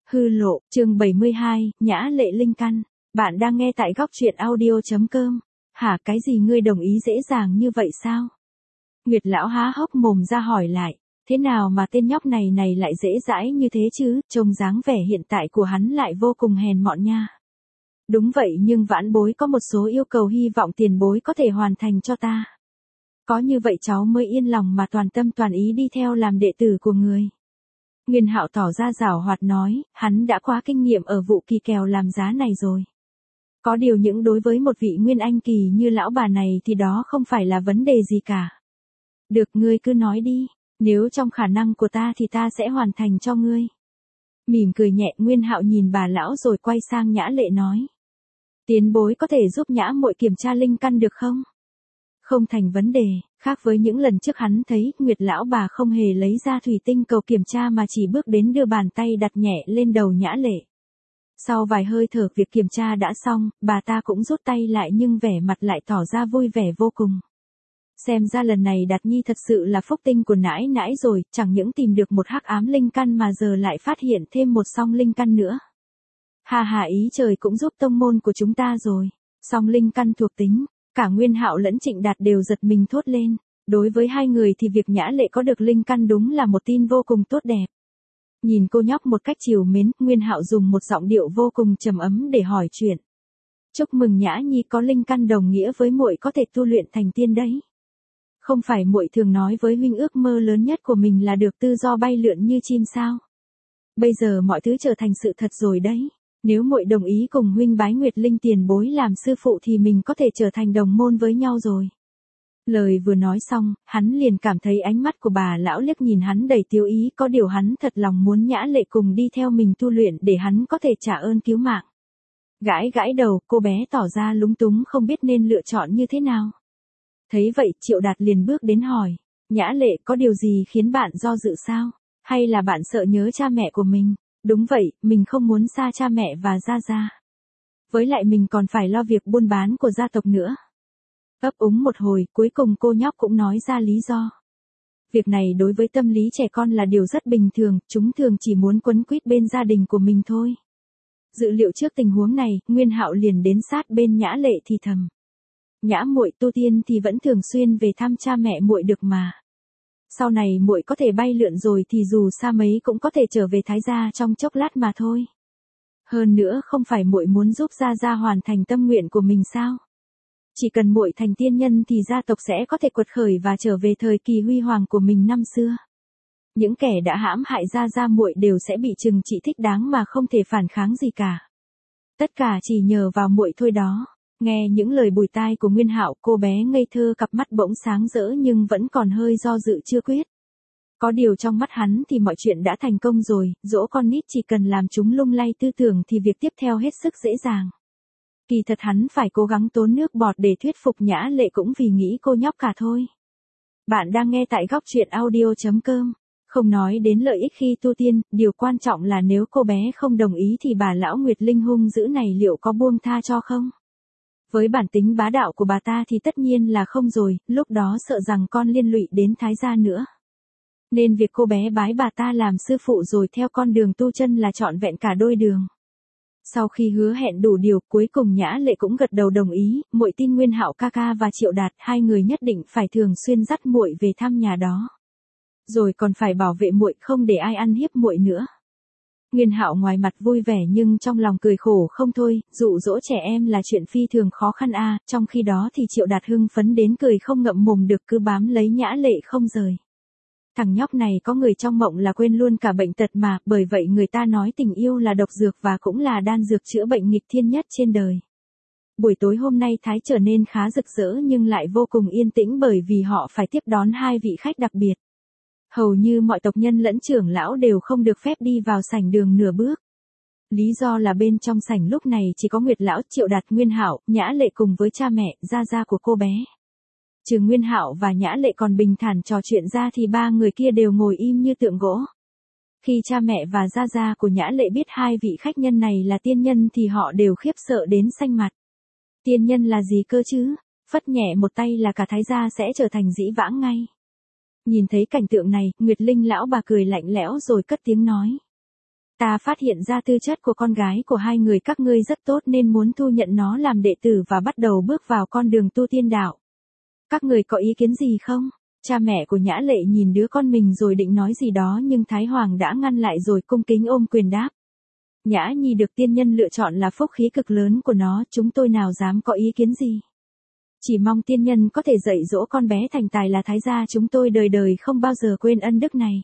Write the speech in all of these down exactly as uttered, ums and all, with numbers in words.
Hư lộ, chương bảy mươi hai, Nhã Lệ Linh Căn. Bạn đang nghe tại góc truyện audio chấm com. Hả, cái gì ngươi đồng ý dễ dàng như vậy sao? Nguyệt lão há hốc mồm ra hỏi lại, thế nào mà tên nhóc này này lại dễ dãi như thế chứ, trông dáng vẻ hiện tại của hắn lại vô cùng hèn mọn nha. Đúng vậy, nhưng vãn bối có một số yêu cầu hy vọng tiền bối có thể hoàn thành cho ta. Có như vậy cháu mới yên lòng mà toàn tâm toàn ý đi theo làm đệ tử của người. Nguyên Hạo tỏ ra giảo hoạt nói, hắn đã quá kinh nghiệm ở vụ kỳ kèo làm giá này rồi. Có điều những đối với một vị Nguyên Anh kỳ như lão bà này thì đó không phải là vấn đề gì cả. Được, ngươi cứ nói đi, nếu trong khả năng của ta thì ta sẽ hoàn thành cho ngươi. Mỉm cười nhẹ, Nguyên Hạo nhìn bà lão rồi quay sang Nhã Lệ nói. Tiền bối có thể giúp Nhã muội kiểm tra linh căn được không? Không thành vấn đề, khác với những lần trước hắn thấy, Nguyệt lão bà không hề lấy ra thủy tinh cầu kiểm tra mà chỉ bước đến đưa bàn tay đặt nhẹ lên đầu Nhã Lệ. Sau vài hơi thở việc kiểm tra đã xong, bà ta cũng rút tay lại nhưng vẻ mặt lại tỏ ra vui vẻ vô cùng. Xem ra lần này Đạt Nhi thật sự là phúc tinh của nãi nãi rồi, chẳng những tìm được một hắc ám linh căn mà giờ lại phát hiện thêm một song linh căn nữa. Hà hà, ý trời cũng giúp tông môn của chúng ta rồi. Song linh căn thuộc tính. Cả Nguyên Hạo lẫn Trịnh Đạt đều giật mình thốt lên. Đối với hai người thì việc Nhã Lệ có được linh căn đúng là một tin vô cùng tốt đẹp. Nhìn cô nhóc một cách trìu mến, Nguyên Hạo dùng một giọng điệu vô cùng trầm ấm để hỏi chuyện. Chúc mừng Nhã Nhi có linh căn đồng nghĩa với muội có thể tu luyện thành tiên đấy. Không phải muội thường nói với huynh ước mơ lớn nhất của mình là được tự do bay lượn như chim sao? Bây giờ mọi thứ trở thành sự thật rồi đấy. Nếu muội đồng ý cùng huynh bái Nguyệt Linh tiền bối làm sư phụ thì mình có thể trở thành đồng môn với nhau rồi. Lời vừa nói xong, hắn liền cảm thấy ánh mắt của bà lão liếc nhìn hắn đầy tiêu ý, có điều hắn thật lòng muốn Nhã Lệ cùng đi theo mình tu luyện để hắn có thể trả ơn cứu mạng. Gãi gãi đầu, cô bé tỏ ra lúng túng không biết nên lựa chọn như thế nào. Thấy vậy, Triệu Đạt liền bước đến hỏi, Nhã Lệ, có điều gì khiến bạn do dự sao? Hay là bạn sợ nhớ cha mẹ của mình? Đúng vậy, mình không muốn xa cha mẹ và Gia Gia. Với lại mình còn phải lo việc buôn bán của gia tộc nữa. Ấp úng một hồi, cuối cùng cô nhóc cũng nói ra lý do. Việc này đối với tâm lý trẻ con là điều rất bình thường, chúng thường chỉ muốn quấn quýt bên gia đình của mình thôi. Dự liệu trước tình huống này, Nguyên Hạo liền đến sát bên Nhã Lệ thì thầm. Nhã muội tu tiên thì vẫn thường xuyên về thăm cha mẹ muội được mà. Sau này muội có thể bay lượn rồi thì dù xa mấy cũng có thể trở về Thái gia trong chốc lát mà thôi. Hơn nữa không phải muội muốn giúp Gia Gia hoàn thành tâm nguyện của mình sao? Chỉ cần muội thành tiên nhân thì gia tộc sẽ có thể quật khởi và trở về thời kỳ huy hoàng của mình năm xưa. Những kẻ đã hãm hại Gia Gia muội đều sẽ bị trừng trị thích đáng mà không thể phản kháng gì cả. Tất cả chỉ nhờ vào muội thôi đó. Nghe những lời bùi tai của Nguyên Hạo, cô bé ngây thơ cặp mắt bỗng sáng rỡ nhưng vẫn còn hơi do dự chưa quyết. Có điều trong mắt hắn thì mọi chuyện đã thành công rồi, dỗ con nít chỉ cần làm chúng lung lay tư tưởng thì việc tiếp theo hết sức dễ dàng. Kỳ thật hắn phải cố gắng tốn nước bọt để thuyết phục Nhã Lệ cũng vì nghĩ cô nhóc cả thôi. Bạn đang nghe tại góc truyện audio chấm com. Không nói đến lợi ích khi tu tiên, điều quan trọng là nếu cô bé không đồng ý thì bà lão Nguyệt Linh hung dữ này liệu có buông tha cho không? Với bản tính bá đạo của bà ta thì tất nhiên là không rồi, lúc đó sợ rằng con liên lụy đến Thái gia nữa. Nên việc cô bé bái bà ta làm sư phụ rồi theo con đường tu chân là trọn vẹn cả đôi đường. Sau khi hứa hẹn đủ điều, cuối cùng Nhã Lệ cũng gật đầu đồng ý, muội tin Nguyên Hạo ca ca và Triệu Đạt, hai người nhất định phải thường xuyên dắt muội về thăm nhà đó. Rồi còn phải bảo vệ muội không để ai ăn hiếp muội nữa. Nguyên Hạo ngoài mặt vui vẻ nhưng trong lòng cười khổ không thôi, dụ dỗ trẻ em là chuyện phi thường khó khăn a, à, trong khi đó thì Triệu Đạt hưng phấn đến cười không ngậm mồm được, cứ bám lấy Nhã Lệ không rời. Thằng nhóc này có người trong mộng là quên luôn cả bệnh tật mà, bởi vậy người ta nói tình yêu là độc dược và cũng là đan dược chữa bệnh nghịch thiên nhất trên đời. Buổi tối hôm nay Thái trở nên khá rực rỡ nhưng lại vô cùng yên tĩnh bởi vì họ phải tiếp đón hai vị khách đặc biệt. Hầu như mọi tộc nhân lẫn trưởng lão đều không được phép đi vào sảnh đường nửa bước. Lý do là bên trong sảnh lúc này chỉ có Nguyệt lão, Triệu Đạt, Nguyên Hạo, Nhã Lệ cùng với cha mẹ, Gia Gia của cô bé. Trừ Nguyên Hạo và Nhã Lệ còn bình thản trò chuyện ra thì ba người kia đều ngồi im như tượng gỗ. Khi cha mẹ và Gia Gia của Nhã Lệ biết hai vị khách nhân này là tiên nhân thì họ đều khiếp sợ đến xanh mặt. Tiên nhân là gì cơ chứ? Phất nhẹ một tay là cả Thái gia sẽ trở thành dĩ vãng ngay. Nhìn thấy cảnh tượng này, Nguyệt Linh lão bà cười lạnh lẽo rồi cất tiếng nói. Ta phát hiện ra tư chất của con gái của hai người các ngươi rất tốt nên muốn thu nhận nó làm đệ tử và bắt đầu bước vào con đường tu tiên đạo. Các người có ý kiến gì không? Cha mẹ của Nhã Lệ nhìn đứa con mình rồi định nói gì đó nhưng Thái Hoàng đã ngăn lại rồi cung kính ôm quyền đáp. Nhã Nhi được tiên nhân lựa chọn là phúc khí cực lớn của nó, chúng tôi nào dám có ý kiến gì. Chỉ mong tiên nhân có thể dạy dỗ con bé thành tài là Thái gia chúng tôi đời đời không bao giờ quên ân đức này.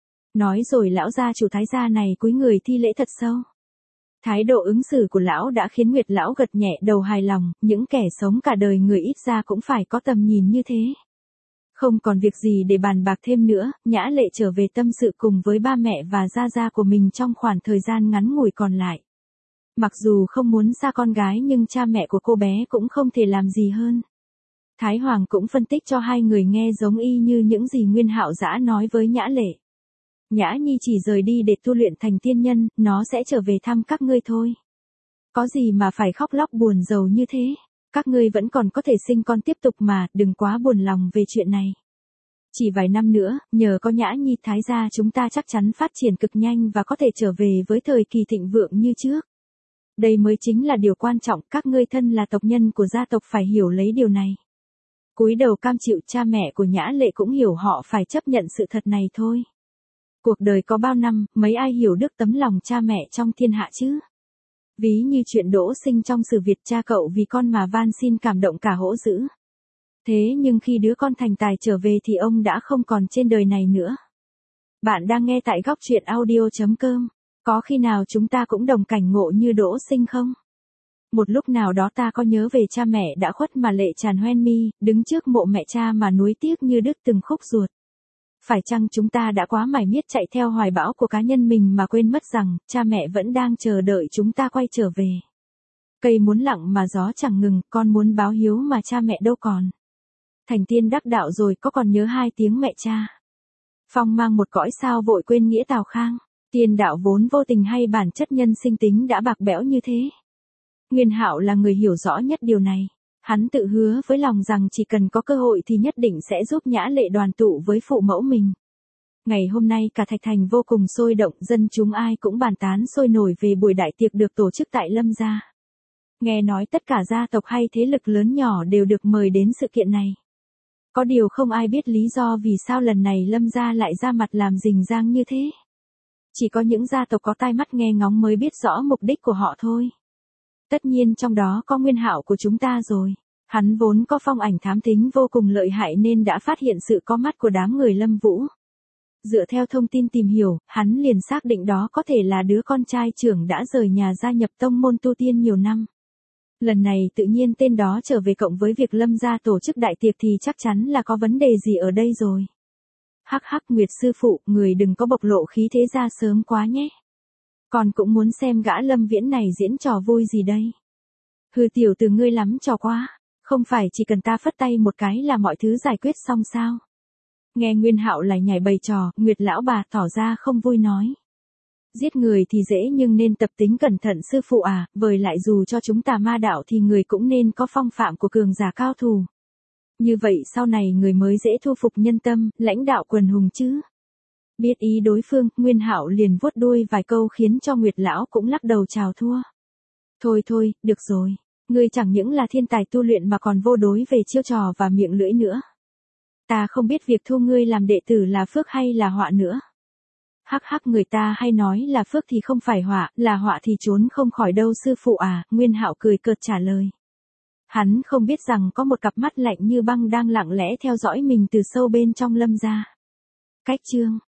Nói rồi lão gia chủ Thái gia này cúi người thi lễ thật sâu. Thái độ ứng xử của lão đã khiến Nguyệt lão gật nhẹ đầu hài lòng, những kẻ sống cả đời người ít ra cũng phải có tầm nhìn như thế. Không còn việc gì để bàn bạc thêm nữa, Nhã Lệ trở về tâm sự cùng với ba mẹ và gia gia của mình trong khoảng thời gian ngắn ngủi còn lại. Mặc dù không muốn xa con gái nhưng cha mẹ của cô bé cũng không thể làm gì hơn. Thái Hoàng cũng phân tích cho hai người nghe giống y như những gì Nguyên Hạo Dã nói với Nhã Lệ. Nhã Nhi chỉ rời đi để tu luyện thành tiên nhân, nó sẽ trở về thăm các ngươi thôi. Có gì mà phải khóc lóc buồn rầu như thế, các ngươi vẫn còn có thể sinh con tiếp tục mà, đừng quá buồn lòng về chuyện này. Chỉ vài năm nữa, nhờ có Nhã Nhi Thái gia chúng ta chắc chắn phát triển cực nhanh và có thể trở về với thời kỳ thịnh vượng như trước. Đây mới chính là điều quan trọng, các ngươi thân là tộc nhân của gia tộc phải hiểu lấy điều này. Cúi đầu cam chịu, cha mẹ của Nhã Lệ cũng hiểu họ phải chấp nhận sự thật này thôi. Cuộc đời có bao năm, mấy ai hiểu được tấm lòng cha mẹ trong thiên hạ chứ? Ví như chuyện Đỗ Sinh trong Sử Việt, cha cậu vì con mà van xin cảm động cả hỗ dữ. Thế nhưng khi đứa con thành tài trở về thì ông đã không còn trên đời này nữa. Bạn đang nghe tại góc truyện audio chấm com. Có khi nào chúng ta cũng đồng cảnh ngộ như Đỗ Sinh không? Một lúc nào đó ta có nhớ về cha mẹ đã khuất mà lệ tràn hoen mi, đứng trước mộ mẹ cha mà nuối tiếc như đứt từng khúc ruột. Phải chăng chúng ta đã quá mải miết chạy theo hoài bão của cá nhân mình mà quên mất rằng, cha mẹ vẫn đang chờ đợi chúng ta quay trở về. Cây muốn lặng mà gió chẳng ngừng, con muốn báo hiếu mà cha mẹ đâu còn. Thành tiên đắc đạo rồi có còn nhớ hai tiếng mẹ cha. Phong mang một cõi sao vội quên nghĩa Tào Khang. Tiên đạo vốn vô tình hay bản chất nhân sinh tính đã bạc bẽo như thế. Nguyên Hạo là người hiểu rõ nhất điều này. Hắn tự hứa với lòng rằng chỉ cần có cơ hội thì nhất định sẽ giúp Nhã Lệ đoàn tụ với phụ mẫu mình. Ngày hôm nay cả Thạch Thành vô cùng sôi động, dân chúng ai cũng bàn tán sôi nổi về buổi đại tiệc được tổ chức tại Lâm gia. Nghe nói tất cả gia tộc hay thế lực lớn nhỏ đều được mời đến sự kiện này. Có điều không ai biết lý do vì sao lần này Lâm gia lại ra mặt làm rình rang như thế. Chỉ có những gia tộc có tai mắt nghe ngóng mới biết rõ mục đích của họ thôi. Tất nhiên trong đó có Nguyên Hạo của chúng ta rồi. Hắn vốn có phong ảnh thám thính vô cùng lợi hại nên đã phát hiện sự có mắt của đám người Lâm Vũ. Dựa theo thông tin tìm hiểu, hắn liền xác định đó có thể là đứa con trai trưởng đã rời nhà gia nhập tông môn tu tiên nhiều năm. Lần này tự nhiên tên đó trở về cộng với việc Lâm gia tổ chức đại tiệc thì chắc chắn là có vấn đề gì ở đây rồi. Hắc hắc Nguyệt sư phụ, người đừng có bộc lộ khí thế ra sớm quá nhé. Còn cũng muốn xem gã Lâm Viễn này diễn trò vui gì đây. Hừ tiểu từ ngươi lắm trò quá, không phải chỉ cần ta phất tay một cái là mọi thứ giải quyết xong sao. Nghe Nguyên Hạo lại nhảy bày trò, Nguyệt lão bà tỏ ra không vui nói. Giết người thì dễ nhưng nên tập tính cẩn thận sư phụ à, vời lại dù cho chúng tà ma đạo thì người cũng nên có phong phạm của cường giả cao thủ. Như vậy sau này người mới dễ thu phục nhân tâm, lãnh đạo quần hùng chứ. Biết ý đối phương, Nguyên Hạo liền vuốt đuôi vài câu khiến cho Nguyệt lão cũng lắc đầu chào thua. Thôi thôi, được rồi, ngươi chẳng những là thiên tài tu luyện mà còn vô đối về chiêu trò và miệng lưỡi nữa. Ta không biết việc thu ngươi làm đệ tử là phước hay là họa nữa. Hắc hắc người ta hay nói là phước thì không phải họa, là họa thì trốn không khỏi đâu sư phụ à, Nguyên Hạo cười cợt trả lời. Hắn không biết rằng có một cặp mắt lạnh như băng đang lặng lẽ theo dõi mình từ sâu bên trong Lâm gia. Cách chương